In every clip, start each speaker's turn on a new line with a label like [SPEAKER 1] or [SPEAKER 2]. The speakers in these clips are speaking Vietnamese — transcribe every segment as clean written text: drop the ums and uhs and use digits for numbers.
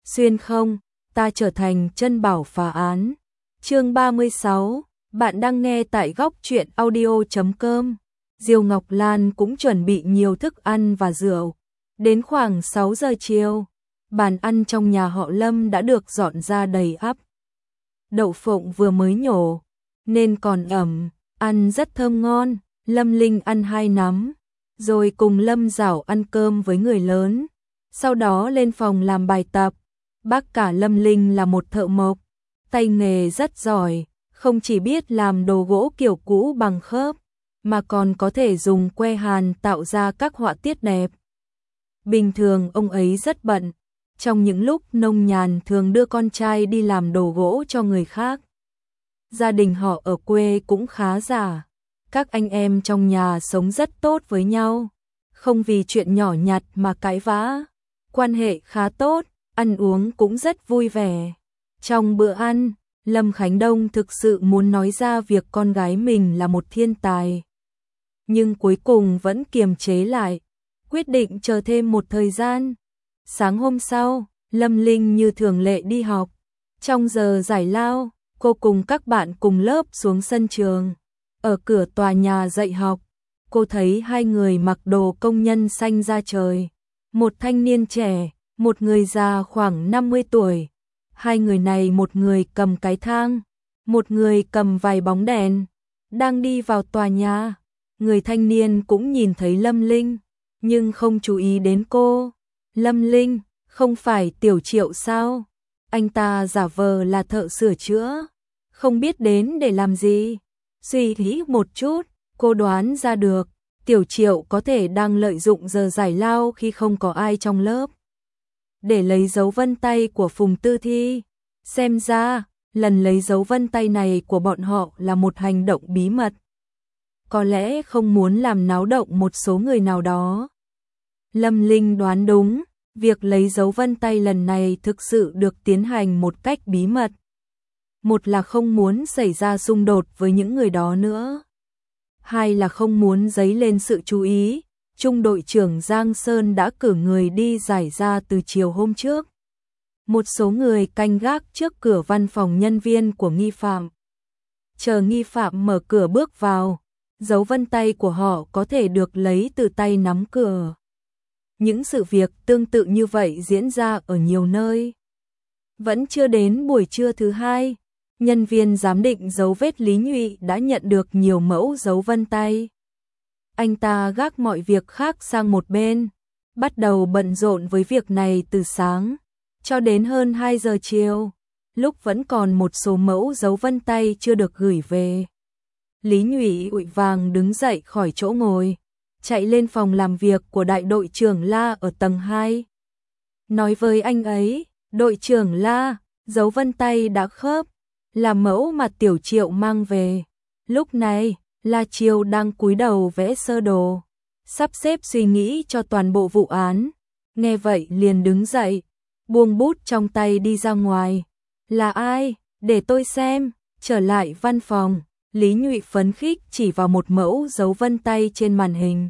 [SPEAKER 1] xuyên không, ta trở thành chân bảo phá án. Chương 36, bạn đang nghe tại góc truyện audio.com. Diêu Ngọc Lan cũng chuẩn bị nhiều thức ăn và rượu. Đến khoảng 6 giờ chiều, bàn ăn trong nhà họ Lâm đã được dọn ra đầy ắp. Đậu phộng vừa mới nhổ, nên còn ẩm, ăn rất thơm ngon. Lâm Linh ăn 2 nắm, rồi cùng Lâm Dảo ăn cơm với người lớn. Sau đó lên phòng làm bài tập. Bác cả Lâm Linh là một thợ mộc, tay nghề rất giỏi, không chỉ biết làm đồ gỗ kiểu cũ bằng khớp, mà còn có thể dùng que hàn tạo ra các họa tiết đẹp. Bình thường ông ấy rất bận, trong những lúc nông nhàn thường đưa con trai đi làm đồ gỗ cho người khác. Gia đình họ ở quê cũng khá giả, các anh em trong nhà sống rất tốt với nhau, không vì chuyện nhỏ nhặt mà cãi vã, quan hệ khá tốt, ăn uống cũng rất vui vẻ. Trong bữa ăn, Lâm Khánh Đông thực sự muốn nói ra việc con gái mình là một thiên tài, nhưng cuối cùng vẫn kiềm chế lại, quyết định chờ thêm một thời gian. Sáng hôm sau, Lâm Linh như thường lệ đi học. Trong giờ giải lao, cô cùng các bạn cùng lớp xuống sân trường. Ở cửa tòa nhà dạy học, cô thấy 2 người mặc đồ công nhân xanh da trời. Một thanh niên trẻ, một người già khoảng 50 tuổi. 2 người này, một người cầm cái thang, một người cầm vài bóng đèn, đang đi vào tòa nhà. Người thanh niên cũng nhìn thấy Lâm Linh, nhưng không chú ý đến cô. Lâm Linh, không phải Tiểu Triệu sao? Anh ta giả vờ là thợ sửa chữa, không biết đến để làm gì. Suy nghĩ một chút, cô đoán ra được, Tiểu Triệu có thể đang lợi dụng giờ giải lao khi không có ai trong lớp, để lấy dấu vân tay của Phùng Tư Thi. Xem ra, lần lấy dấu vân tay này của bọn họ là một hành động bí mật. Có lẽ không muốn làm náo động một số người nào đó. Lâm Linh đoán đúng, việc lấy dấu vân tay lần này thực sự được tiến hành một cách bí mật. Một là không muốn xảy ra xung đột với những người đó nữa. 2 là không muốn dấy lên sự chú ý. Trung đội trưởng Giang Sơn đã cử người đi giải ra từ chiều hôm trước. Một số người canh gác trước cửa văn phòng nhân viên của nghi phạm. Chờ nghi phạm mở cửa bước vào, dấu vân tay của họ có thể được lấy từ tay nắm cửa. Những sự việc tương tự như vậy diễn ra ở nhiều nơi. Vẫn chưa đến buổi trưa thứ 2, nhân viên giám định dấu vết Lý Nhụy đã nhận được nhiều mẫu dấu vân tay. Anh ta gác mọi việc khác sang một bên, bắt đầu bận rộn với việc này từ sáng cho đến hơn 2 giờ chiều, lúc vẫn còn một số mẫu dấu vân tay chưa được gửi về. Lý Nhụy vội vàng đứng dậy khỏi chỗ ngồi, chạy lên phòng làm việc của đại đội trưởng La ở tầng 2. Nói với anh ấy, đội trưởng La, dấu vân tay đã khớp, là mẫu mà Tiểu Triệu mang về. Lúc này, La Chiêu đang cúi đầu vẽ sơ đồ, sắp xếp suy nghĩ cho toàn bộ vụ án. Nghe vậy liền đứng dậy, buông bút trong tay đi ra ngoài. Là ai? Để tôi xem. Trở lại văn phòng, Lý Nhụy phấn khích chỉ vào một mẫu dấu vân tay trên màn hình.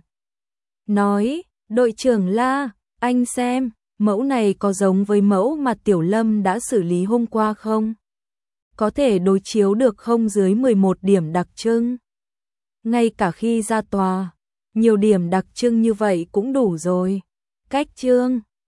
[SPEAKER 1] Nói, đội trưởng La, anh xem, mẫu này có giống với mẫu mà Tiểu Lâm đã xử lý hôm qua không? Có thể đối chiếu được không dưới 11 điểm đặc trưng? Ngay cả khi ra tòa, nhiều điểm đặc trưng như vậy cũng đủ rồi. Cách chương